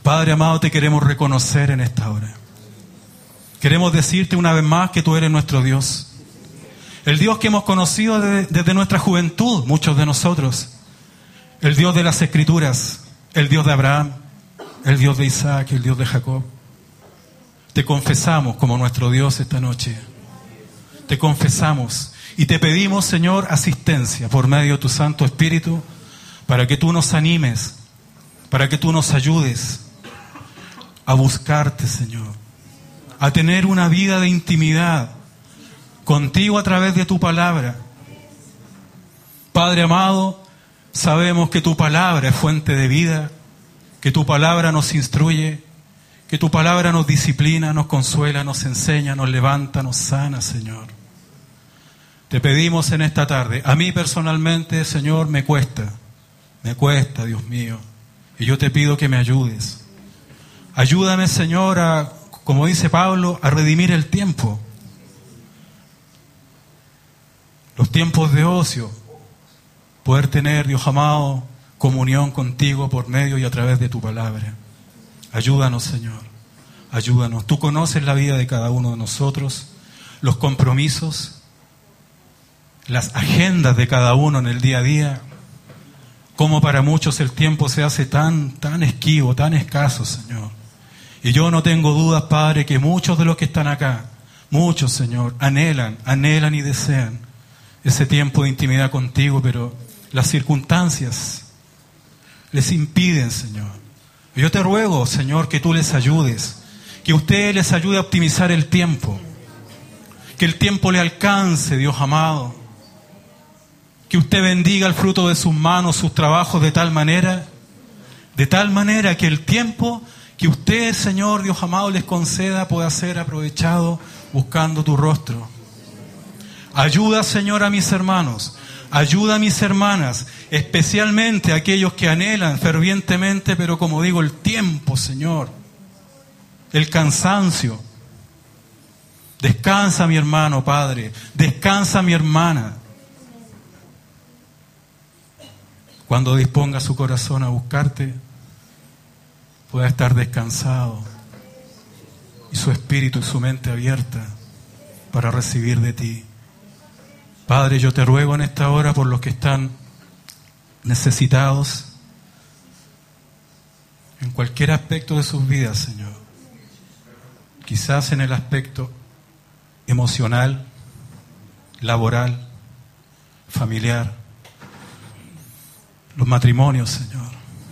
Padre amado, te queremos reconocer en esta hora. Queremos decirte una vez más que tú eres nuestro Dios. El Dios que hemos conocido desde nuestra juventud, muchos de nosotros. El Dios de las Escrituras, el Dios de Abraham, el Dios de Isaac, el Dios de Jacob. Te confesamos como nuestro Dios esta noche. Te confesamos y te pedimos, Señor, asistencia por medio de tu Santo Espíritu para que tú nos animes, para que tú nos ayudes a buscarte, Señor, a tener una vida de intimidad contigo a través de tu palabra. Padre amado, sabemos que tu palabra es fuente de vida, que tu palabra nos instruye, que tu palabra nos disciplina, nos consuela, nos enseña, nos levanta, nos sana, Señor. Te pedimos en esta tarde, a mí personalmente, Señor, me cuesta, Dios mío, y yo te pido que me ayudes. Ayúdame, Señor, a, como dice Pablo, a redimir el tiempo. Los tiempos de ocio, poder tener, Dios amado, comunión contigo por medio y a través de tu palabra. Ayúdanos, Señor, ayúdanos. Tú conoces la vida de cada uno de nosotros, los compromisos, las agendas de cada uno en el día a día, como para muchos el tiempo se hace tan esquivo, tan escaso, Señor. Y yo no tengo dudas, Padre, que muchos de los que están acá, muchos, Señor, anhelan y desean ese tiempo de intimidad contigo, pero las circunstancias les impiden, Señor. Yo te ruego, Señor, que tú les ayudes, que usted les ayude a optimizar el tiempo, que el tiempo le alcance, Dios amado, que usted bendiga el fruto de sus manos, sus trabajos de tal manera que el tiempo que usted, Señor, Dios amado, les conceda pueda ser aprovechado buscando tu rostro. Ayuda, Señor, a mis hermanos, ayuda a mis hermanas, especialmente a aquellos que anhelan fervientemente, pero como digo, el tiempo, Señor, el cansancio. Descansa mi hermano, Padre, descansa mi hermana. Cuando disponga su corazón a buscarte, pueda estar descansado y su espíritu y su mente abierta para recibir de ti. Padre, yo te ruego en esta hora por los que están necesitados en cualquier aspecto de sus vidas, Señor. Quizás en el aspecto emocional, laboral, familiar, los matrimonios, Señor.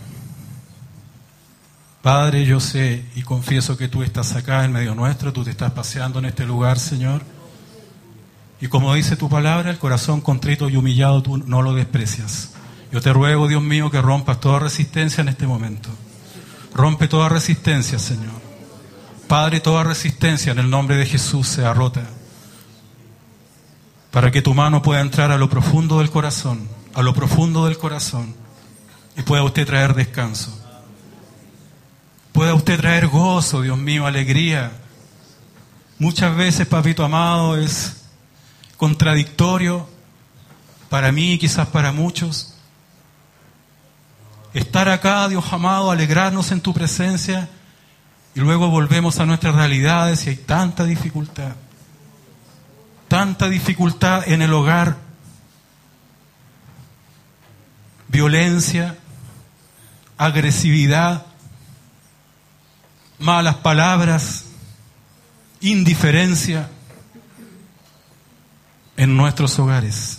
Padre, yo sé y confieso que tú estás acá en medio nuestro, tú te estás paseando en este lugar, Señor. Y como dice tu palabra, el corazón contrito y humillado tú no lo desprecias. Yo te ruego, Dios mío, que rompas toda resistencia en este momento. Rompe toda resistencia, Señor. Padre, toda resistencia en el nombre de Jesús sea rota. Para que tu mano pueda entrar a lo profundo del corazón, y pueda usted traer descanso. Pueda usted traer gozo, Dios mío, alegría. Muchas veces, papito amado, es contradictorio para mí y quizás para muchos estar acá, Dios amado, alegrarnos en tu presencia y luego volvemos a nuestras realidades y hay tanta dificultad en el hogar, violencia, agresividad, malas palabras, indiferencia en nuestros hogares.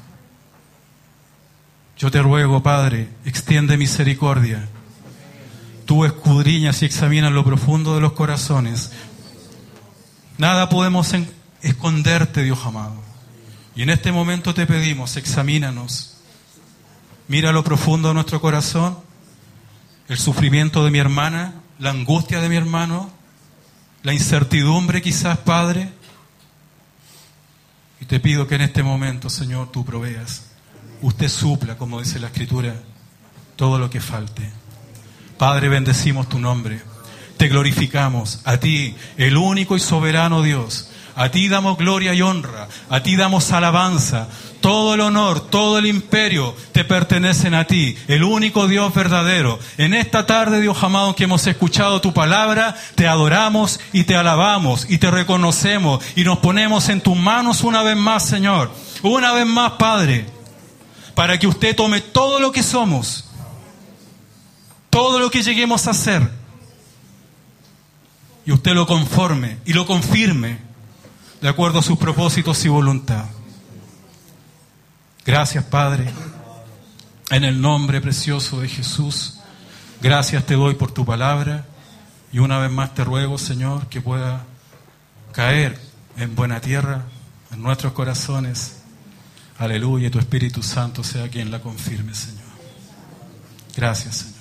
Yo te ruego, Padre, extiende misericordia. Tú escudriñas y examinas lo profundo de los corazones. Nada podemos esconderte, Dios amado. Y en este momento te pedimos, examínanos. Mira lo profundo de nuestro corazón, el sufrimiento de mi hermana, la angustia de mi hermano, la incertidumbre quizás, Padre. Y te pido que en este momento, Señor, tú proveas. Usted supla, como dice la Escritura, todo lo que falte. Padre, bendecimos tu nombre. Te glorificamos a ti, el único y soberano Dios. A ti damos gloria y honra. A ti damos alabanza. Todo el honor, todo el imperio te pertenecen a ti, el único Dios verdadero. En esta tarde, Dios amado, que hemos escuchado tu palabra, te adoramos y te alabamos y te reconocemos y nos ponemos en tus manos una vez más, Señor. Una vez más, Padre, para que usted tome todo lo que somos, todo lo que lleguemos a hacer, y usted lo conforme y lo confirme de acuerdo a sus propósitos y voluntad. Gracias, Padre, en el nombre precioso de Jesús. Gracias te doy por tu palabra y una vez más te ruego, Señor, que pueda caer en buena tierra, en nuestros corazones. Aleluya, y tu Espíritu Santo sea quien la confirme, Señor. Gracias, Señor.